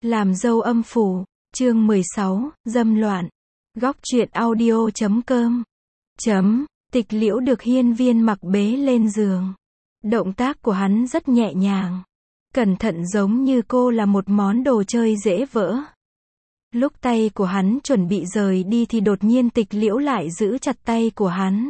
Làm dâu âm phủ, chương 16, dâm loạn. Góc truyện audio.com. Tịch Liễu được Hiên Viên Mặc bế lên giường. Động tác của hắn rất nhẹ nhàng, cẩn thận giống như cô là một món đồ chơi dễ vỡ. Lúc tay của hắn chuẩn bị rời đi thì đột nhiên Tịch Liễu lại giữ chặt tay của hắn.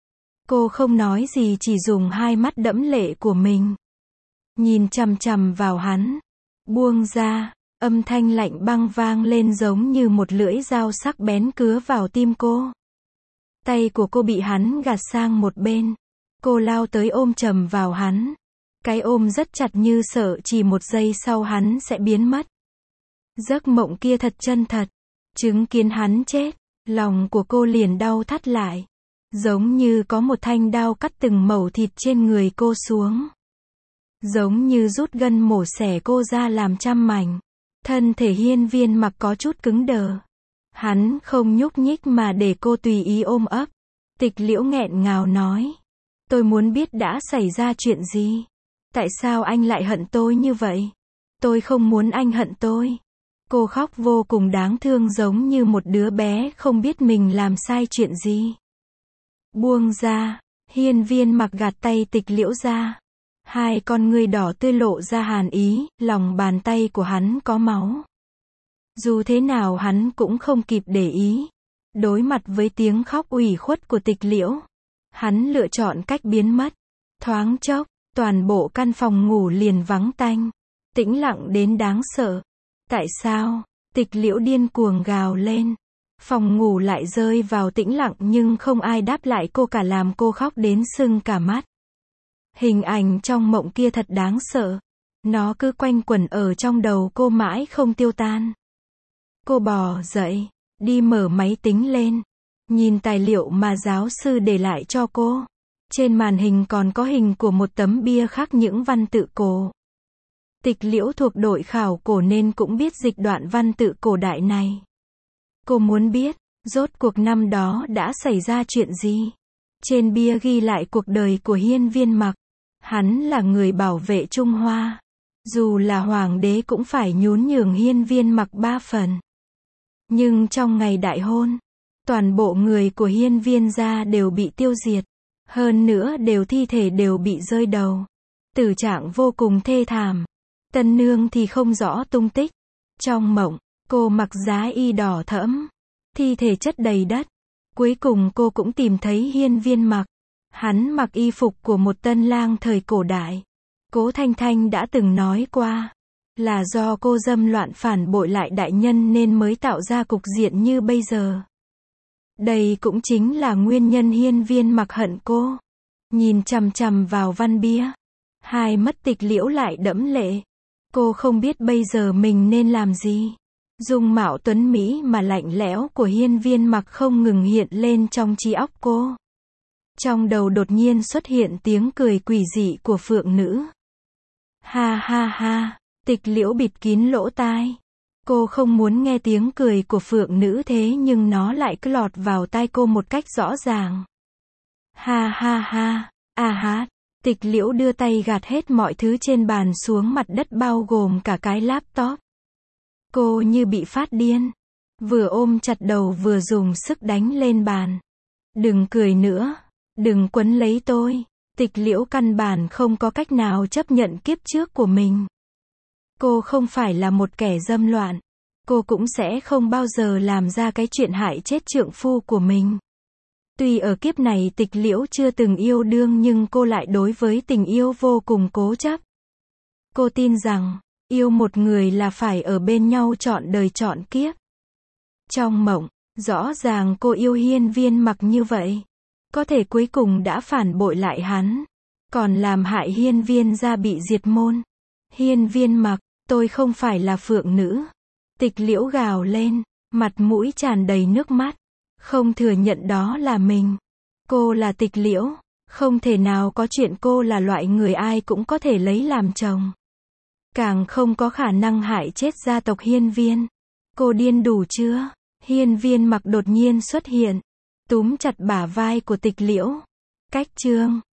Cô không nói gì, chỉ dùng hai mắt đẫm lệ của mình nhìn chằm chằm vào hắn. Buông ra, âm thanh lạnh băng vang lên giống như một lưỡi dao sắc bén cứa vào tim cô. Tay của cô bị hắn gạt sang một bên. Cô lao tới ôm chầm vào hắn. Cái ôm rất chặt như sợ chỉ một giây sau hắn sẽ biến mất. Giấc mộng kia thật chân thật. Chứng kiến hắn chết, lòng của cô liền đau thắt lại. Giống như có một thanh đao cắt từng mẩu thịt trên người cô xuống. Giống như rút gân mổ xẻ cô ra làm trăm mảnh. Thân thể Hiên Viên Mặc có chút cứng đờ. Hắn không nhúc nhích mà để cô tùy ý ôm ấp. Tịch Liễu nghẹn ngào nói. Tôi muốn biết đã xảy ra chuyện gì. Tại sao anh lại hận tôi như vậy? Tôi không muốn anh hận tôi. Cô khóc vô cùng đáng thương giống như một đứa bé không biết mình làm sai chuyện gì. Buông ra, Hiên Viên Mặc gạt tay Tịch Liễu ra. Hai con ngươi đỏ tươi lộ ra hàn ý, lòng bàn tay của hắn có máu. Dù thế nào hắn cũng không kịp để ý. Đối mặt với tiếng khóc ủy khuất của Tịch Liễu, hắn lựa chọn cách biến mất. Thoáng chốc, toàn bộ căn phòng ngủ liền vắng tanh, tĩnh lặng đến đáng sợ. Tại sao? Tịch Liễu điên cuồng gào lên. Phòng ngủ lại rơi vào tĩnh lặng nhưng không ai đáp lại cô cả, làm cô khóc đến sưng cả mắt. Hình ảnh trong mộng kia thật đáng sợ. Nó cứ quanh quẩn ở trong đầu cô mãi không tiêu tan. Cô bò dậy, đi mở máy tính lên. Nhìn tài liệu mà giáo sư để lại cho cô. Trên màn hình còn có hình của một tấm bia khắc những văn tự cổ. Tịch Liễu thuộc đội khảo cổ nên cũng biết dịch đoạn văn tự cổ đại này. Cô muốn biết, rốt cuộc năm đó đã xảy ra chuyện gì. Trên bia ghi lại cuộc đời của Hiên Viên Mặc. Hắn là người bảo vệ Trung Hoa. Dù là hoàng đế cũng phải nhún nhường Hiên Viên Mặc 3 phần. Nhưng trong ngày đại hôn, toàn bộ người của Hiên Viên gia đều bị tiêu diệt. Hơn nữa thi thể đều bị rơi đầu. Tử trạng vô cùng thê thảm. Tân nương thì không rõ tung tích. Trong mộng, cô mặc giá y đỏ thẫm. Thi thể chất đầy đất. Cuối cùng cô cũng tìm thấy Hiên Viên Mặc. Hắn mặc y phục của một tân lang thời cổ đại. Cố Thanh Thanh đã từng nói qua, là do cô dâm loạn phản bội lại đại nhân nên mới tạo ra cục diện như bây giờ. Đây cũng chính là nguyên nhân Hiên Viên Mặc hận cô. Nhìn chằm chằm vào văn bia, hai mắt Tịch Liễu lại đẫm lệ. Cô không biết bây giờ mình nên làm gì. Dung mạo tuấn mỹ mà lạnh lẽo của Hiên Viên Mặc không ngừng hiện lên trong trí óc cô. Trong đầu đột nhiên xuất hiện tiếng cười quỷ dị của phượng nữ. Ha ha ha, Tịch Liễu bịt kín lỗ tai. Cô không muốn nghe tiếng cười của phượng nữ thế nhưng nó lại cứ lọt vào tai cô một cách rõ ràng. Ha ha ha, à hát. Tịch Liễu đưa tay gạt hết mọi thứ trên bàn xuống mặt đất bao gồm cả cái laptop. Cô như bị phát điên. Vừa ôm chặt đầu vừa dùng sức đánh lên bàn. Đừng cười nữa. Đừng quấn lấy tôi. Tịch Liễu căn bản không có cách nào chấp nhận kiếp trước của mình. Cô không phải là một kẻ dâm loạn. Cô cũng sẽ không bao giờ làm ra cái chuyện hại chết trượng phu của mình. Tuy ở kiếp này Tịch Liễu chưa từng yêu đương nhưng cô lại đối với tình yêu vô cùng cố chấp. Cô tin rằng, yêu một người là phải ở bên nhau trọn đời trọn kiếp. Trong mộng, rõ ràng cô yêu Hiên Viên Mặc như vậy. Có thể cuối cùng đã phản bội lại hắn. Còn làm hại Hiên Viên gia bị diệt môn. Hiên Viên Mặc, tôi không phải là phượng nữ. Tịch Liễu gào lên, mặt mũi tràn đầy nước mắt. Không thừa nhận đó là mình. Cô là Tịch Liễu. Không thể nào có chuyện cô là loại người ai cũng có thể lấy làm chồng. Càng không có khả năng hại chết gia tộc Hiên Viên. Cô điên đủ chưa? Hiên Viên Mặc đột nhiên xuất hiện. Túm chặt bả vai của Tịch Liễu. Cách chương